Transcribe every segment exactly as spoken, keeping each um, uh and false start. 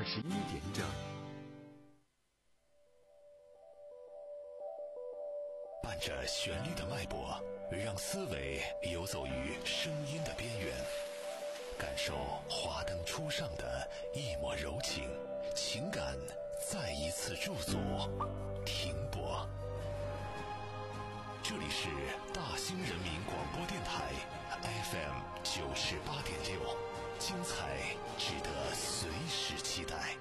十一点整。 伴着旋律的脉搏，让思维游走于声音的边缘，感受华灯初上的一抹柔情，情感再一次驻足停泊。这里是大兴人民广播电台 F M 九十八点六，精彩值得随时期待。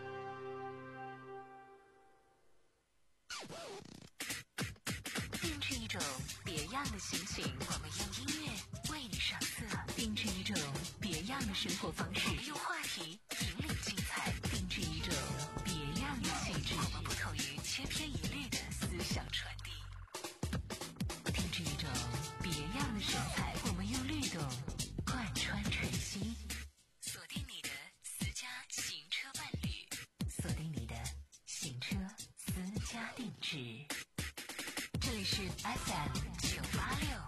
定制一种别样的心情，我们用音乐为你上色；定制一种别样的生活方式，我们用话题引领精彩；定制一种别样的气质，我们不同于千篇一律的思想传递；定制一种别样的神采，我们用律动贯穿晨曦。锁定你的私家行车伴侣，锁定你的行车私家定制。这里是 F M 九八六。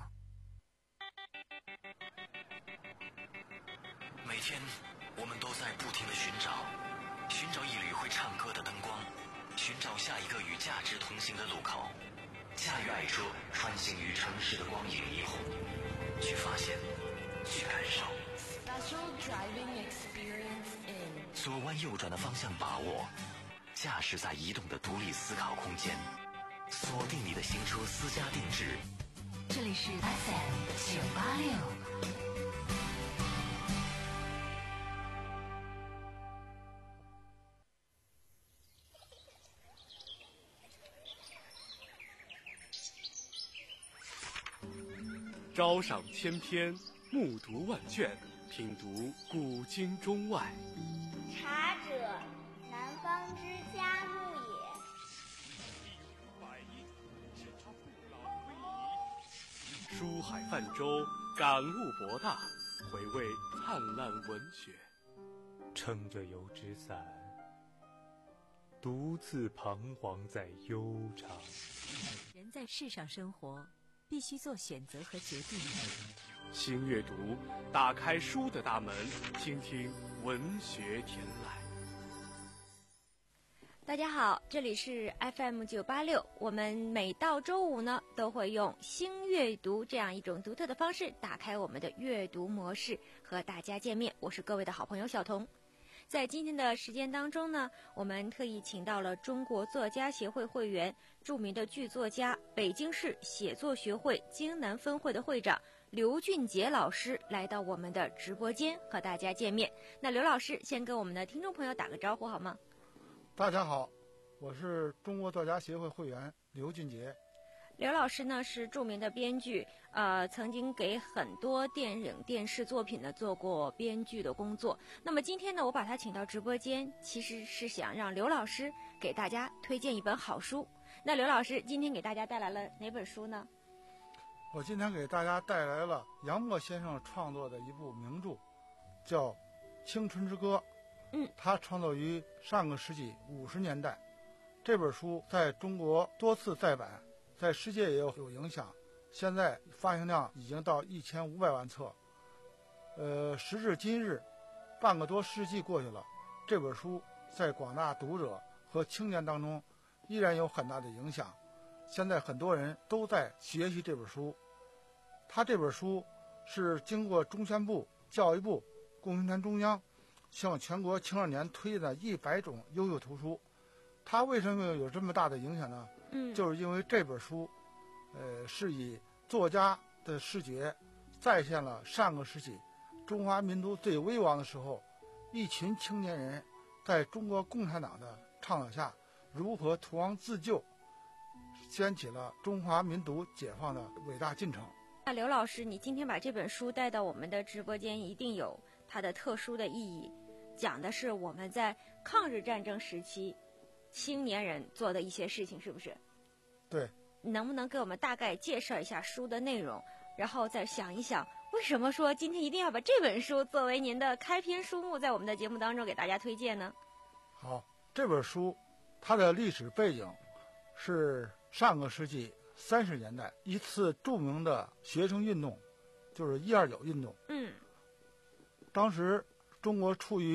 每天我们都在不停地寻找，寻找一缕会唱歌的灯光，寻找下一个与价值同行的路口。驾驭爱车，穿行于城市的光影霓虹，去发现，去感受。 Special driving experience in 左弯右转的方向把握，驾驶在移动的独立思考空间。锁定你的行车私家定制， 这里是 F M 九八六。 朝赏千篇，暮读万卷，品读古今中外。 茶者，南方之佳木也。 书海泛舟，感悟博大，回味灿烂文学。 撑着油纸伞，独自彷徨在悠长。 人在世上生活，必须做选择和决定。 新阅读，打开书的大门，倾听文学天籁。 大家好，这里是 F M 九八六，我们每到周五呢，都会用新阅读这样一种独特的方式，打开我们的阅读模式，和大家见面。我是各位的好朋友小彤。在今天的时间当中呢，我们特意请到了中国作家协会会员、著名的剧作家、北京市写作学会京南分会的会长刘俊杰老师来到我们的直播间和大家见面。那刘老师先跟我们的听众朋友打个招呼好吗？ 大家好，我是中国作家协会会员刘俊杰。 刘老师呢是著名的编剧，呃，曾经给很多电影、电视作品呢做过编剧的工作。那么今天呢，我把他请到直播间，其实是想让刘老师给大家推荐一本好书。那刘老师今天给大家带来了哪本书呢？ 我今天给大家带来了杨沫先生创作的一部名著，叫《青春之歌》。 嗯， 他创作于上个世纪五十年代。这本书在中国多次再版，在世界也有有影响，现在发行量已经到一千五百万册。呃，时至今日，半个多世纪过去了，这本书在广大读者和青年当中依然有很大的影响。现在很多人都在学习这本书。他这本书是经过中宣部、教育部、共青团中央向全国青少年推荐的一百种优秀图书。它为什么有这么大的影响呢？ 嗯， 就是因为这本书，呃，是以作家的视觉再现了上个世纪中华民族最危亡的时候，一群青年人在中国共产党的倡导下如何图王自救，掀起了中华民族解放的伟大进程。 那刘老师，你今天把这本书带到我们的直播间，一定有它的特殊的意义，讲的是我们在抗日战争时期青年人做的一些事情，是不是？ 对。 你能不能给我们大概介绍一下书的内容，然后再想一想为什么说今天一定要把这本书作为您的开篇书目在我们的节目当中给大家推荐呢？ 好，这本书它的历史背景是上个世纪三十年代一次著名的学生运动，就是一二九运动。 嗯， 当时中国处于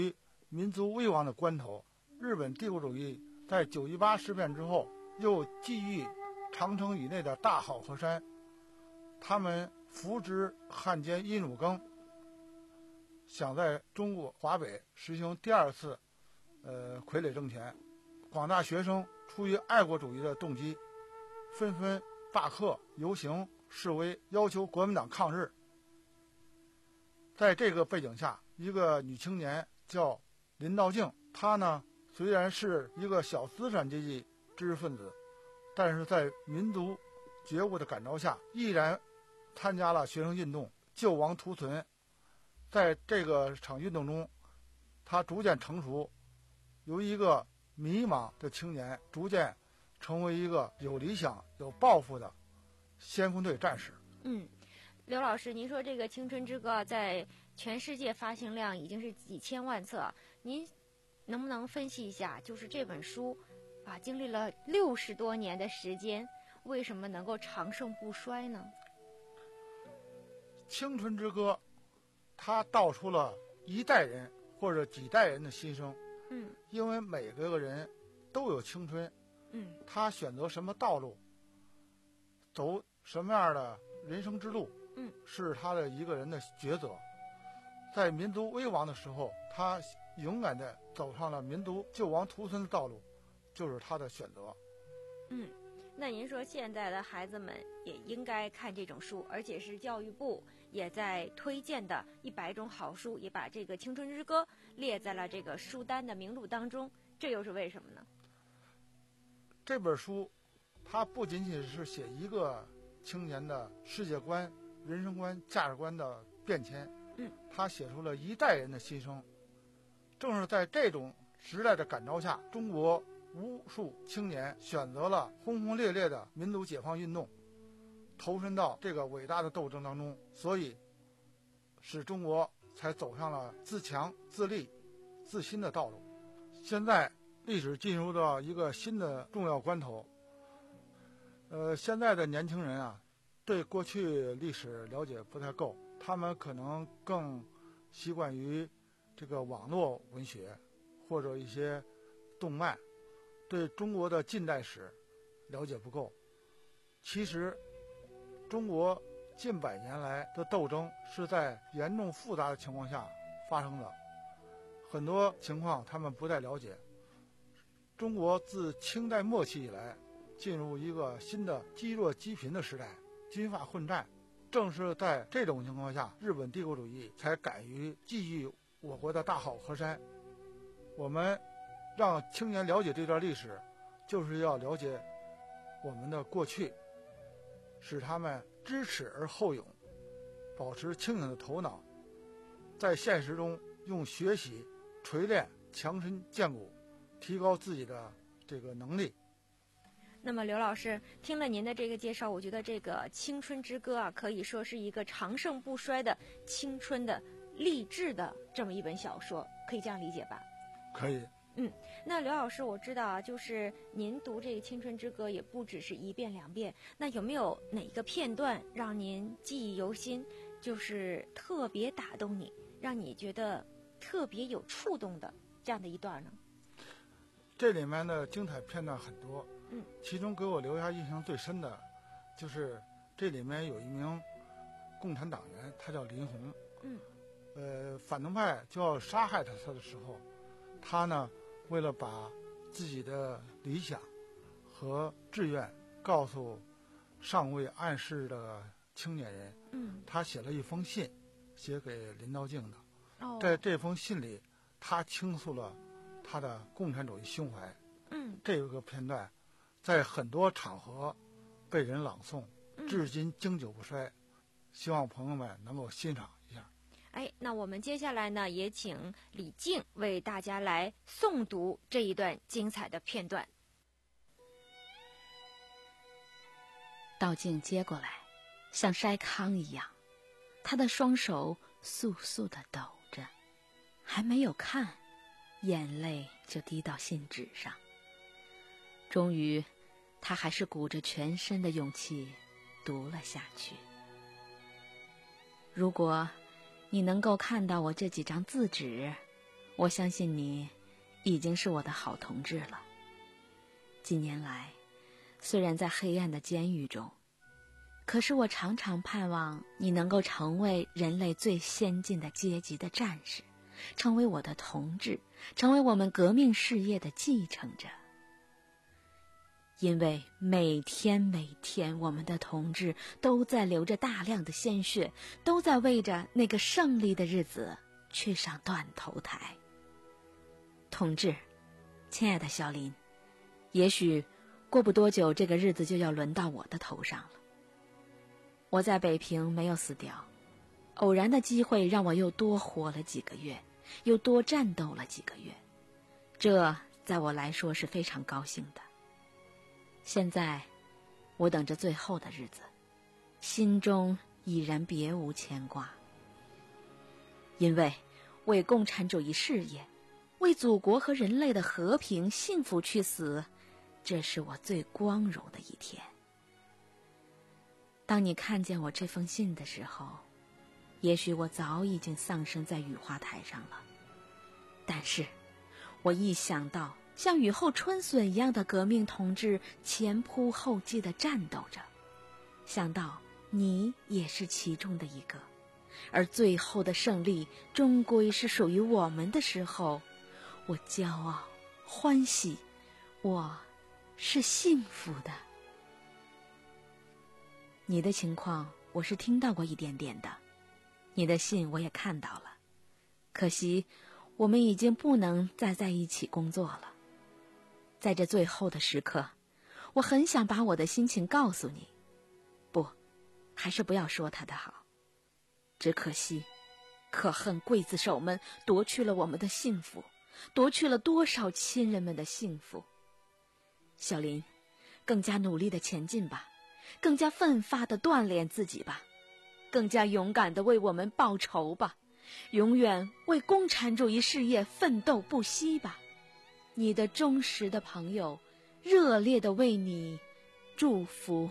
民族危亡的关头，日本帝国主义在九一八事变之后，又觊觎长城以内的大好河山，他们扶植汉奸殷汝耕，想在中国华北实行第二次呃傀儡政权。广大学生出于爱国主义的动机，纷纷罢课、游行、示威，要求国民党抗日。在这个背景下，一个女青年叫林道静，她呢虽然是一个小资产阶级知识分子，但是在民族觉悟的感召下，毅然参加了学生运动，救亡图存。在这个场运动中，她逐渐成熟，由一个迷茫的青年逐渐成为一个有理想、有抱负的先锋队战士。 嗯，刘老师，您说这个《青春之歌》在全世界发行量已经是几千万册，您能不能分析一下，就是这本书啊，经历了六十多年的时间，为什么能够长盛不衰呢？ 《青春之歌》它道出了一代人或者几代人的心声。 嗯， 因为每个人都有青春， 嗯， 他选择什么道路，走什么样的人生之路， 嗯， 是他的一个人的抉择。在民族危亡的时候，他勇敢地走上了民族救亡图存的道路，就是他的选择。 嗯，那您说现在的孩子们也应该看这种书，而且是教育部也在推荐的一百种好书，也把这个《青春之歌》列在了这个书单的名录当中，这又是为什么呢？ 这本书它不仅仅是写一个青年的世界观、人生观、价值观的变迁， 嗯， 它写出了一代人的心声。正是在这种时代的感召下，中国无数青年选择了轰轰烈烈的民族解放运动，投身到这个伟大的斗争当中，所以使中国才走上了自强、自立、自新的道路。现在历史进入到一个新的重要关头，呃，现在的年轻人啊，对过去历史了解不太够，他们可能更习惯于这个网络文学或者一些动漫，对中国的近代史了解不够。其实中国近百年来的斗争是在严重复杂的情况下发生的，很多情况他们不太了解。中国自清代末期以来进入一个新的积弱积贫的时代，军阀混战。正是在这种情况下，日本帝国主义才敢于觊觎我国的大好河山。我们让青年了解这段历史，就是要了解我们的过去，使他们知耻而后勇，保持清醒的头脑，在现实中用学习锤炼强身健骨，提高自己的这个能力。 那么刘老师，听了您的这个介绍，我觉得这个《青春之歌》啊，可以说是一个长盛不衰的青春的励志的这么一本小说，可以这样理解吧？ 可以。 嗯，那刘老师，我知道啊，就是您读这个《青春之歌》也不只是一遍两遍，那有没有哪一个片段让您记忆犹新，就是特别打动你，让你觉得特别有触动的这样的一段呢？ 这里面的精彩片段很多， 嗯， 其中给我留下印象最深的，就是这里面有一名共产党员，他叫林红， 嗯， 呃，反动派就要杀害他他的时候，他呢，为了把自己的理想和志愿告诉尚未暗示的青年人， 嗯， 他写了一封信，写给林道静的。 哦， 在这封信里，他倾诉了他的共产主义胸怀。 嗯， 这个片段在很多场合被人朗诵，至今经久不衰。希望朋友们能够欣赏一下。 哎，那我们接下来呢，也请李静为大家来诵读这一段精彩的片段。 道静接过来，像筛糠一样，他的双手簌簌地抖着，还没有看，眼泪就滴到信纸上。终于，他还是鼓着全身的勇气读了下去。如果你能够看到我这几张字纸， 我相信你已经是我的好同志了。几年来，虽然在黑暗的监狱中，可是我常常盼望你能够成为人类最先进的阶级的战士，成为我的同志，成为我们革命事业的继承者。因为每天每天我们的同志都在流着大量的鲜血，都在为着那个胜利的日子去上断头台。同志，亲爱的小林，也许过不多久这个日子就要轮到我的头上了。我在北平没有死掉，偶然的机会让我又多活了几个月，又多战斗了几个月，这在我来说是非常高兴的。现在我等着最后的日子，心中已然别无牵挂。因为为共产主义事业，为祖国和人类的和平幸福去死，这是我最光荣的一天。当你看见我这封信的时候，也许我早已经丧生在雨花台上了，但是我一想到像雨后春笋一样的革命同志前仆后继地战斗着，想到你也是其中的一个，而最后的胜利终归是属于我们的时候，我骄傲欢喜，我是幸福的。你的情况我是听到过一点点的，你的信我也看到了，可惜我们已经不能再在一起工作了。在这最后的时刻，我很想把我的心情告诉你，不，还是不要说他的好。只可惜，可恨刽子手们夺去了我们的幸福，夺去了多少亲人们的幸福。小林，更加努力的前进吧，更加奋发的锻炼自己吧，更加勇敢的为我们报仇吧，永远为共产主义事业奋斗不息吧。你的忠实的朋友，热烈的为你祝福。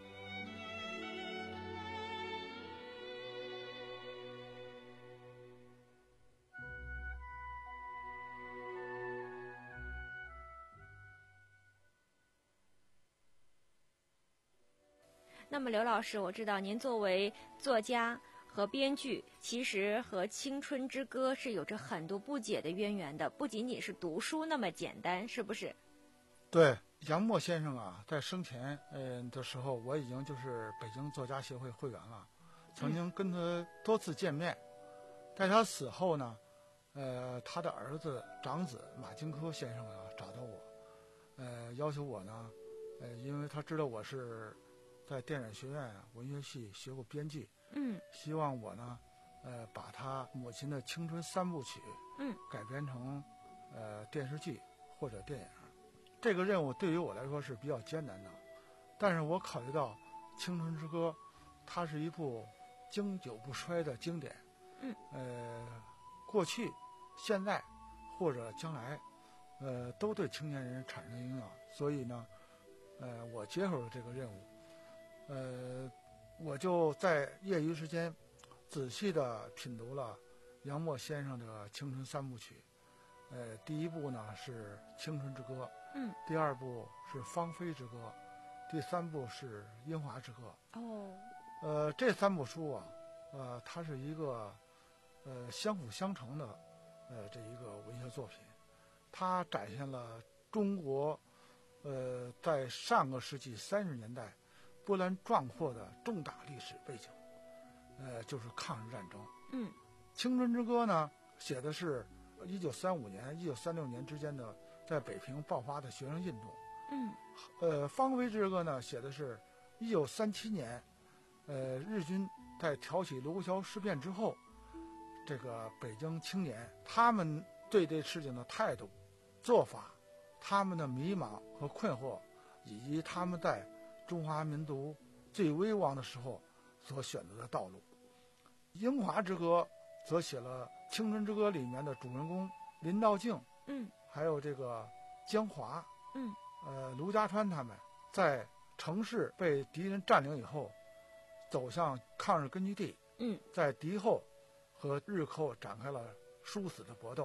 那么刘老师，我知道您作为作家和编剧，其实和《青春之歌》是有着很多不解的渊源的，不仅仅是读书那么简单，是不是？ 对，杨沫先生啊，在生前嗯、呃、的时候，我已经就是北京作家协会会员了，曾经跟他多次见面。嗯、在他死后呢，呃，他的儿子长子马金科先生啊找到我，呃，要求我呢，呃，因为他知道我是在电影学院文学系学过编剧。 嗯， 希望我呢，呃，把他母亲的青春三部曲， 嗯， 改编成，呃，电视剧或者电影。这个任务对于我来说是比较艰难的，但是我考虑到《青春之歌》，它是一部经久不衰的经典， 嗯， 呃，过去、现在或者将来，呃，都对青年人产生影响，所以呢，呃，我接受了这个任务，呃。我就在业余时间仔细地品读了杨沫先生的青春三部曲，呃，第一部呢是《青春之歌》， 嗯， 第二部是《芳菲之歌》，第三部是《樱花之歌》。 哦， 呃，这三部书啊，呃，它是一个呃相辅相成的呃这一个文学作品，它展现了中国呃在上个世纪三十年代波澜壮阔的重大历史背景，呃，就是抗日战争。 嗯，《 青春之歌》呢，写的是一九三五年、一九三六年之间的在北平爆发的学生运动。 嗯， 呃，《芳菲之歌》呢，写的是一九三七年，呃，日军在挑起卢沟桥事变之后，这个北京青年他们对这事情的态度、做法，他们的迷茫和困惑，以及他们在中华民族最危亡的时候所选择的道路。樱花之歌则写了《青春之歌》里面的主人公林道静， 嗯， 还有这个江华， 嗯， 呃，卢家川他们在城市被敌人占领以后，走向抗日根据地， 嗯， 在敌后和日寇展开了殊死的搏斗。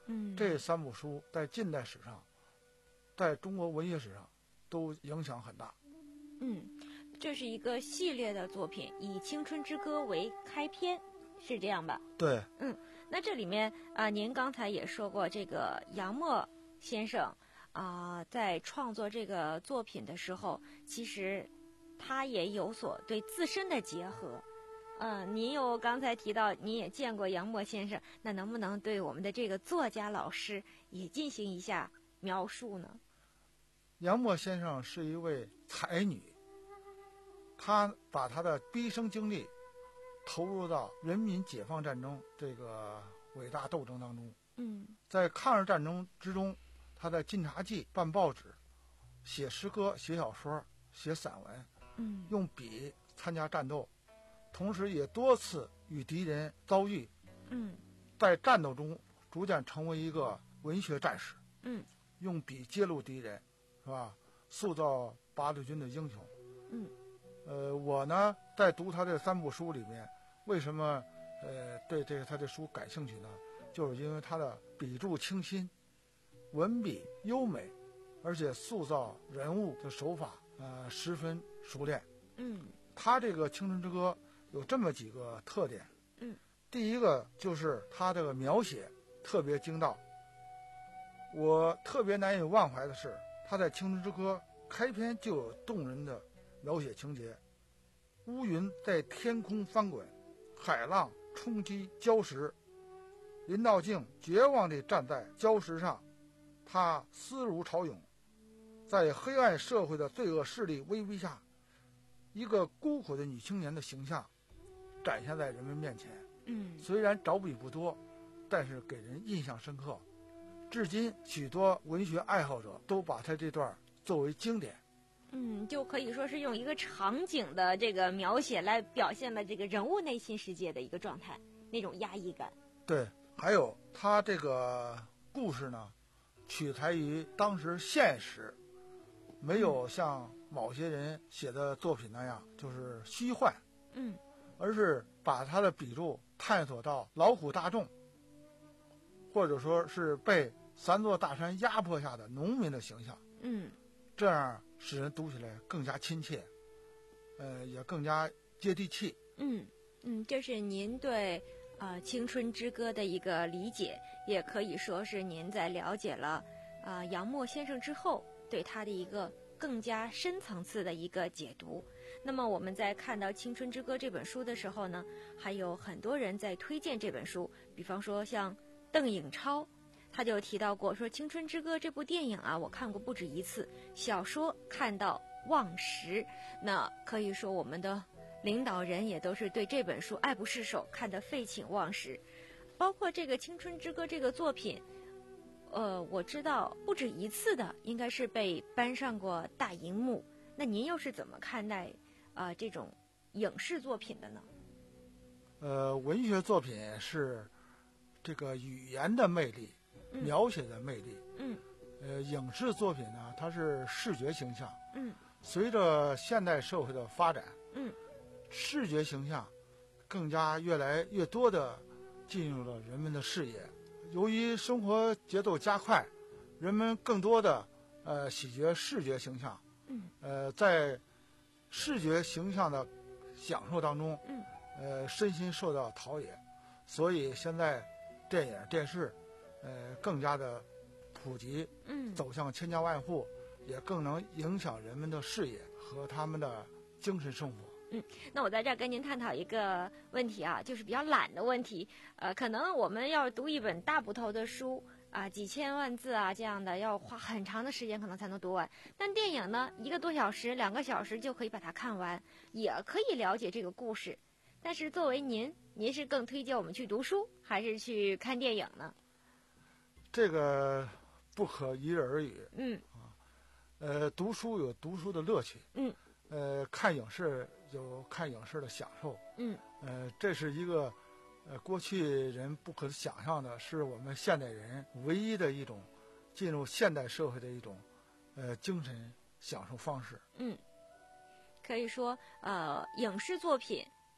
嗯， 这三部书在近代史上，在中国文学史上都影响很大。 嗯，这是一个系列的作品，以《青春之歌》为开篇，是这样吧？ 对。 嗯，那这里面啊、呃，您刚才也说过，这个杨墨先生啊、呃，在创作这个作品的时候，其实他也有所对自身的结合。嗯、呃，您有刚才提到您也见过杨墨先生，那能不能对我们的这个作家老师也进行一下描述呢？ 杨墨先生是一位才女，她把她的毕生精力投入到人民解放战争这个伟大斗争当中。 嗯， 在抗日战争之中，她在晋察冀办报纸、写诗歌、写小说、写散文， 嗯， 用笔参加战斗，同时也多次与敌人遭遇。 嗯， 在战斗中逐渐成为一个文学战士。 嗯， 用笔揭露敌人，是吧？塑造八路军的英雄。 嗯， 呃，我呢在读他这三部书里面，为什么呃对这个他的书感兴趣呢？就是因为他的笔触清新，文笔优美，而且塑造人物的手法呃十分熟练。 嗯， 他这个《青春之歌》有这么几个特点。 嗯， 第一个就是他这个描写特别精到。我特别难以忘怀的是，他在《青春之歌》开篇就有动人的描写情节：乌云在天空翻滚，海浪冲击礁石，林道静绝望地站在礁石上，他思如潮涌，在黑暗社会的罪恶势力威逼下，一个孤苦的女青年的形象展现在人们面前。 嗯， 虽然着笔不多，但是给人印象深刻。至今，许多文学爱好者都把他这段作为经典。 嗯，就可以说是用一个场景的这个描写来表现了这个人物内心世界的一个状态，那种压抑感。 对，还有他这个故事呢，取材于当时现实，没有像某些人写的作品那样就是虚幻。 嗯， 而是把他的笔触探索到劳苦大众，或者说是被三座大山压迫下的农民的形象。 嗯， 这样使人读起来更加亲切，呃，也更加接地气。 嗯嗯，这是您对呃《青春之歌》的一个理解，也可以说是您在了解了呃杨墨先生之后，对他的一个更加深层次的一个解读。那么我们在看到《青春之歌》这本书的时候呢，还有很多人在推荐这本书，比方说像邓颖超，他就提到过说《青春之歌》这部电影啊，我看过不止一次，小说看到忘时。那可以说我们的领导人也都是对这本书爱不释手，看得废寝忘食。包括这个《青春之歌》这个作品，呃，我知道不止一次的应该是被搬上过大荧幕。那您又是怎么看待啊、呃、这种影视作品的呢？ 呃，文学作品是这个语言的魅力， 嗯、 描写的魅力。 嗯。 呃，影视作品呢，它是视觉形象。 嗯。 随着现代社会的发展， 嗯， 视觉形象更加越来越多的进入了人们的视野。由于生活节奏加快，人们更多的呃喜觉视觉形象。 嗯， 呃，在视觉形象的享受当中， 嗯， 呃，身心受到陶冶，所以现在电影、电视，呃，更加的普及， 嗯， 走向千家万户，也更能影响人们的视野和他们的精神生活。 嗯，那我在这儿跟您探讨一个问题啊，就是比较懒的问题。呃，可能我们要读一本大部头的书啊，几千万字啊这样的，要花很长的时间可能才能读完。但电影呢，一个多小时、两个小时就可以把它看完，也可以了解这个故事。但是作为您，您是更推荐我们去读书，还是去看电影呢？ 这个不可一日而语。 嗯。 啊，呃，读书有读书的乐趣。 嗯。 呃，看影视有看影视的享受。 嗯。 呃，这是一个呃过去人不可想象的，是我们现代人唯一的一种进入现代社会的一种呃精神享受方式。 嗯，可以说呃，影视作品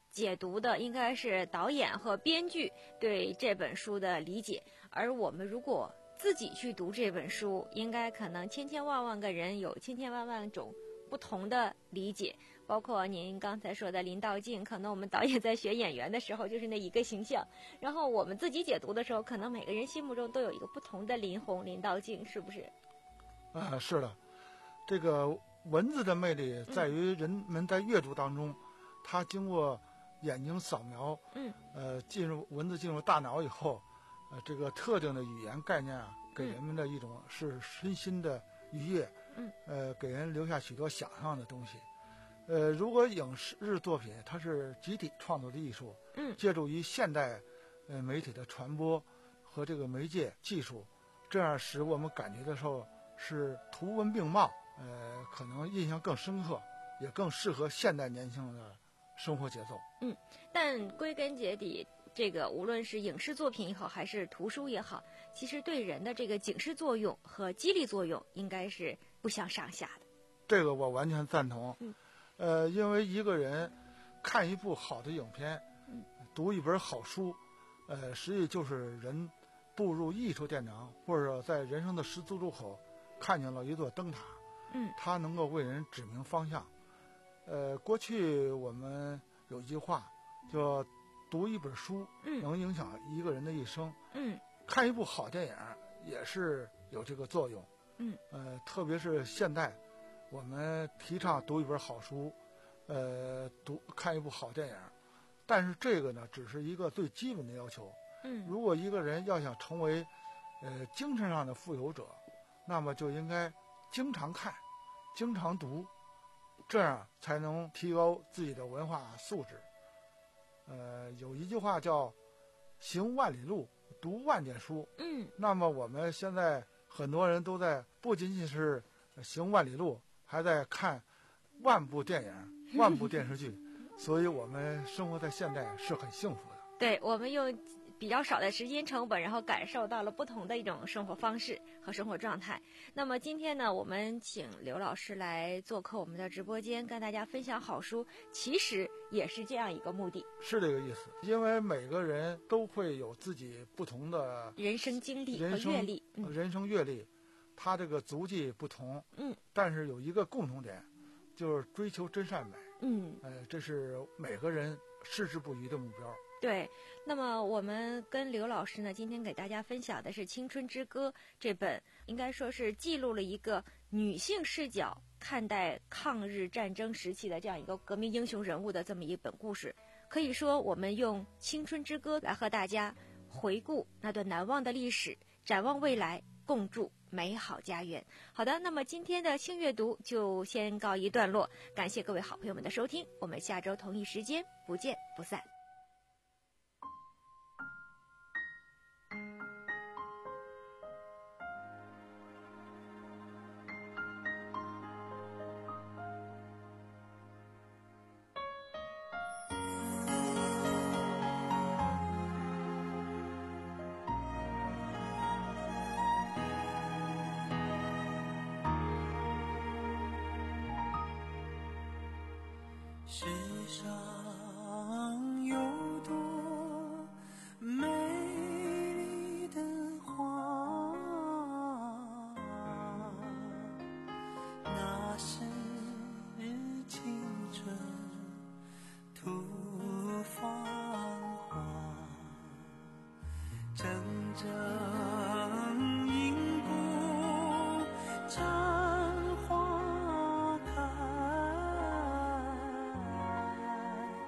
解读的应该是导演和编剧对这本书的理解，而我们如果自己去读这本书，应该可能千千万万个人有千千万万种不同的理解，包括您刚才说的林道静，可能我们导演在选演员的时候就是那一个形象，然后我们自己解读的时候，可能每个人心目中都有一个不同的林红、林道静，是不是？ 啊、呃，是的，这个文字的魅力在于人们在阅读当中，他、嗯、经过眼睛扫描， 嗯， 呃，进入文字进入大脑以后，呃，这个特定的语言概念啊，给人们的一种是身心的愉悦， 嗯， 呃，给人留下许多想象的东西。呃，如果影视作品它是集体创作的艺术， 嗯， 借助于现代呃媒体的传播和这个媒介技术，这样使我们感觉的时候是图文并茂，呃，可能印象更深刻，也更适合现代年轻人的生活节奏。 嗯，但归根结底，这个无论是影视作品也好，还是图书也好，其实对人的这个警示作用和激励作用应该是不相上下的。 这个我完全赞同。 嗯， 呃，因为一个人看一部好的影片， 嗯， 读一本好书，呃，实际就是人步入艺术殿堂，或者在人生的十字路口看见了一座灯塔， 嗯， 它能够为人指明方向。呃，过去我们有一句话叫读一本书， 嗯， 能影响一个人的一生。 嗯， 看一部好电影也是有这个作用。 嗯， 呃，特别是现代，我们提倡读一本好书，呃，读看一部好电影，但是这个呢，只是一个最基本的要求。 嗯， 如果一个人要想成为呃精神上的富有者，那么就应该经常看，经常读，这样才能提高自己的文化素质。呃，有一句话叫“行万里路，读万卷书”。 嗯， 那么我们现在很多人都在不仅仅是行万里路，还在看万部电影、万部电视剧，所以我们生活在现代是很幸福的。 对，我们用比较少的时间成本，然后感受到了不同的一种生活方式和生活状态。那么今天呢，我们请刘老师来做客我们的直播间，跟大家分享好书，其实也是这样一个目的。 是这个意思，因为每个人都会有自己不同的人生经历和阅历， 嗯、人生阅历，他这个足迹不同， 嗯， 但是有一个共同点，就是追求真善美， 嗯， 呃，这是每个人矢志不渝的目标。 对，那么我们跟刘老师呢，今天给大家分享的是《青春之歌》这本，应该说是记录了一个女性视角看待抗日战争时期的这样一个革命英雄人物的这么一本故事。可以说，我们用《青春之歌》来和大家回顾那段难忘的历史，展望未来，共筑美好家园。好的，那么今天的轻阅读就先告一段落，感谢各位好朋友们的收听，我们下周同一时间不见不散。 世上有多美丽的花，那是青春吐芳华，真正因故绽花开，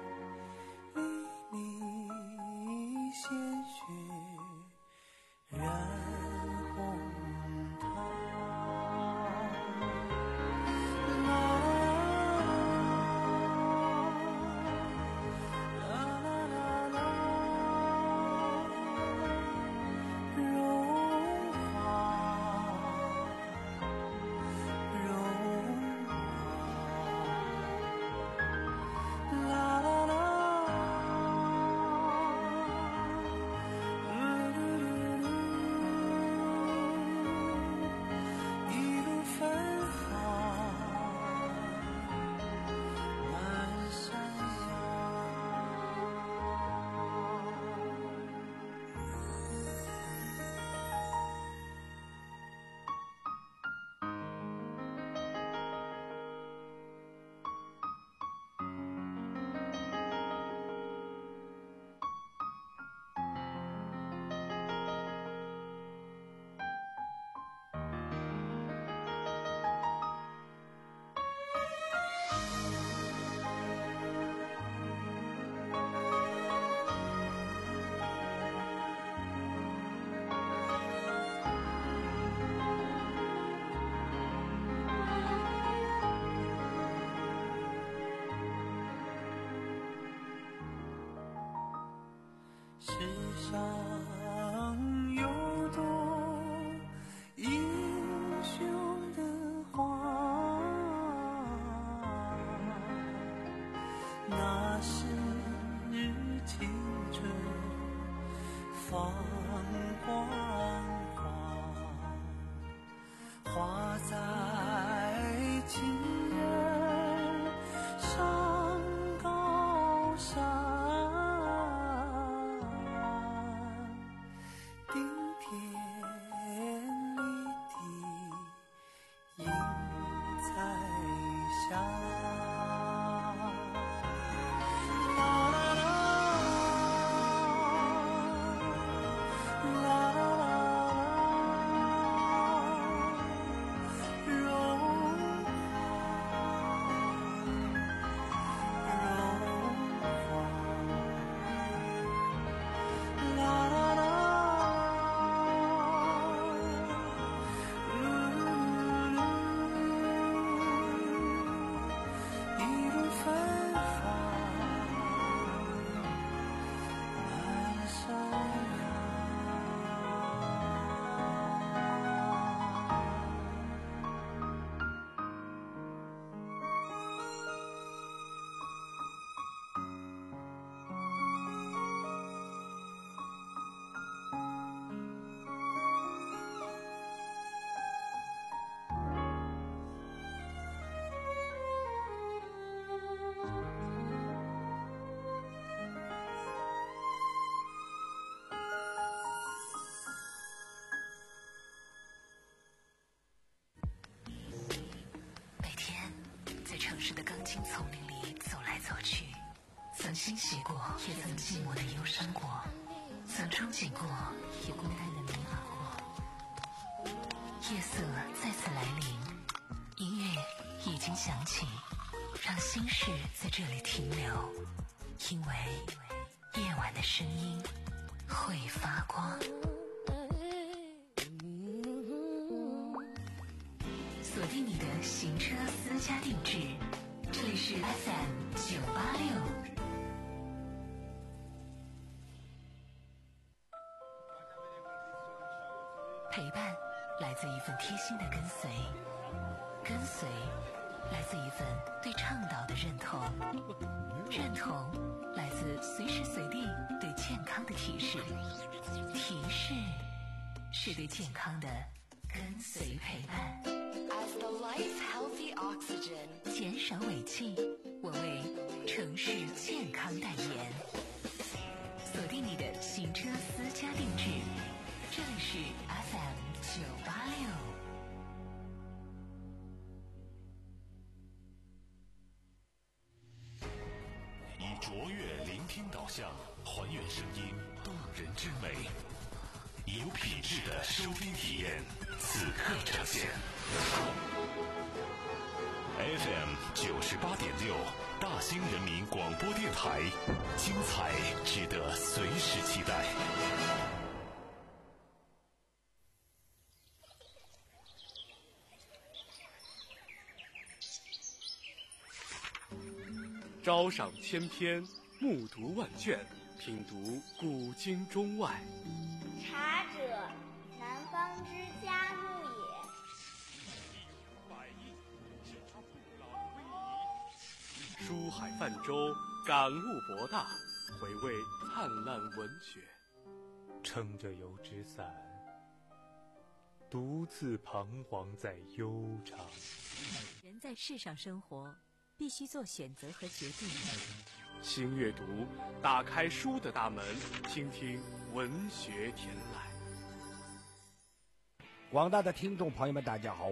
世上有朵英雄的花，那是青春放光华，花在情人上高山，顶天立地映彩霞。 城市的钢筋丛林里走来走去，曾欣喜过，也曾寂寞的忧伤过，曾憧憬过，也孤单的迷茫过。夜色再次来临，音乐已经响起，让心事在这里停留，因为夜晚的声音会发光。锁定你的行车私家定制，这里是 F M 九八六。陪伴来自一份贴心的跟随，跟随来自一份对倡导的认同，认同来自随时随地对健康的提示，提示是对健康的跟随陪伴。 As the life healthy oxygen， 减少尾气，我为城市健康代言。锁定你的行车私家定制，这里是 F M 九八六。 以卓越聆听导向，还原声音动人之美，以有品质的收听体验，此刻呈现。F M 九十八点六，大兴人民广播电台，精彩值得随时期待。 朝赏千篇，暮读万卷，品读古今中外。 茶者，南方之嘉木也。 书海泛舟，感悟博大，回味灿烂文学。 撑着油纸伞，独自彷徨在悠长。 人在世上生活，必须做选择和决定。 新阅读，打开书的大门，倾听文学天籁。 广大的听众朋友们，大家好。